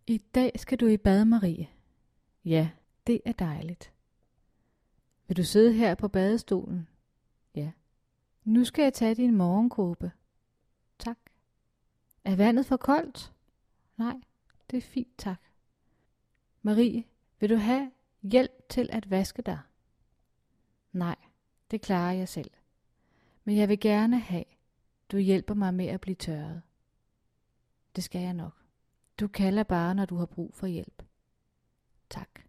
I dag skal du i bad, Marie. Ja, det er dejligt. Vil du sidde her på badestolen? Ja. Nu skal jeg tage din morgenkåbe. Tak. Er vandet for koldt? Nej, det er fint, tak. Marie, vil du have hjælp til at vaske dig? Nej, det klarer jeg selv. Men jeg vil gerne have, du hjælper mig med at blive tørret. Det skal jeg nok. Du kalder bare, når du har brug for hjælp. Tak.